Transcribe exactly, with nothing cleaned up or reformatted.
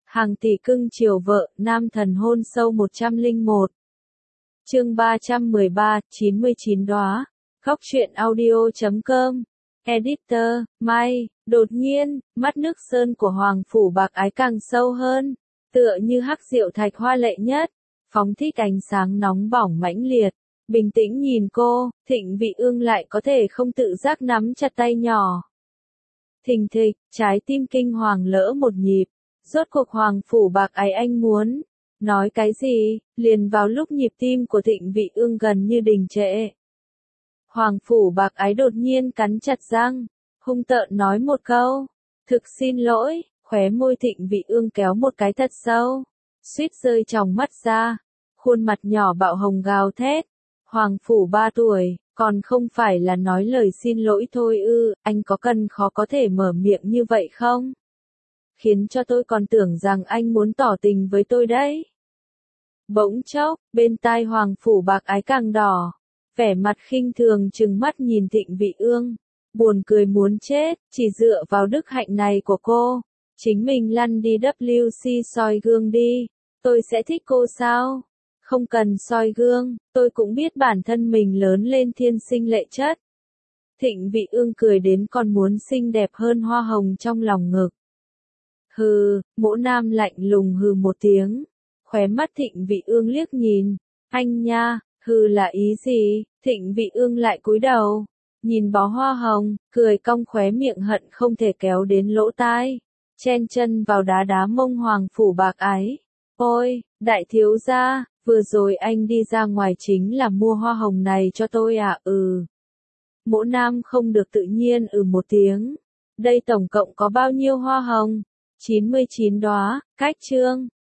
Hàng tỷ cưng chiều vợ, nam thần hôn sâu một trăm lẻ một. Chương ba trăm mười ba, chín mươi chín đóa. Góc truyện audio chấm com. Editor, Mai, đột nhiên, mắt nước sơn của Hoàng Phủ Bạc Ái càng sâu hơn, tựa như hắc diệu thạch hoa lệ nhất, phóng thích ánh sáng nóng bỏng mãnh liệt. Bình tĩnh nhìn cô, Thịnh Vị Ương lại có thể không tự giác nắm chặt tay nhỏ. Thình thịch, trái tim kinh hoàng lỡ một nhịp. Rốt cuộc Hoàng Phủ Bạc Ái anh muốn nói cái gì, liền vào lúc nhịp tim của Thịnh Vị Ương gần như đình trệ. Hoàng Phủ Bạc Ái đột nhiên cắn chặt răng, hung tợn nói một câu, thực xin lỗi, khóe môi Thịnh Vị Ương kéo một cái thật sâu, suýt rơi tròng mắt ra, khuôn mặt nhỏ bạo hồng gào thét, Hoàng Phủ ba tuổi, còn không phải là nói lời xin lỗi thôi ư, anh có cần khó có thể mở miệng như vậy không? Khiến cho tôi còn tưởng rằng anh muốn tỏ tình với tôi đấy. Bỗng chốc, bên tai Hoàng Phủ Bạc Ái càng đỏ, vẻ mặt khinh thường trừng mắt nhìn Thịnh Vị Ương, buồn cười muốn chết, chỉ dựa vào đức hạnh này của cô, chính mình lăn đi W C soi gương đi, tôi sẽ thích cô sao? Không cần soi gương, tôi cũng biết bản thân mình lớn lên thiên sinh lệ chất. Thịnh Vị Ương cười đến còn muốn xinh đẹp hơn hoa hồng trong lòng ngực. Hừ, Mỗ Nam lạnh lùng hừ một tiếng, khóe mắt Thịnh Vị Ương liếc nhìn, anh nha, hừ là ý gì? Thịnh Vị Ương lại cúi đầu, nhìn bó hoa hồng, cười cong khóe miệng hận không thể kéo đến lỗ tai, chen chân vào đá đá mông Hoàng Phủ Bạc Ái. Ôi, đại thiếu gia, vừa rồi anh đi ra ngoài chính là mua hoa hồng này cho tôi à? Ừ. Mỗ Nam không được tự nhiên ừ một tiếng. Đây tổng cộng có bao nhiêu hoa hồng? chín mươi chín đóa, cách chương.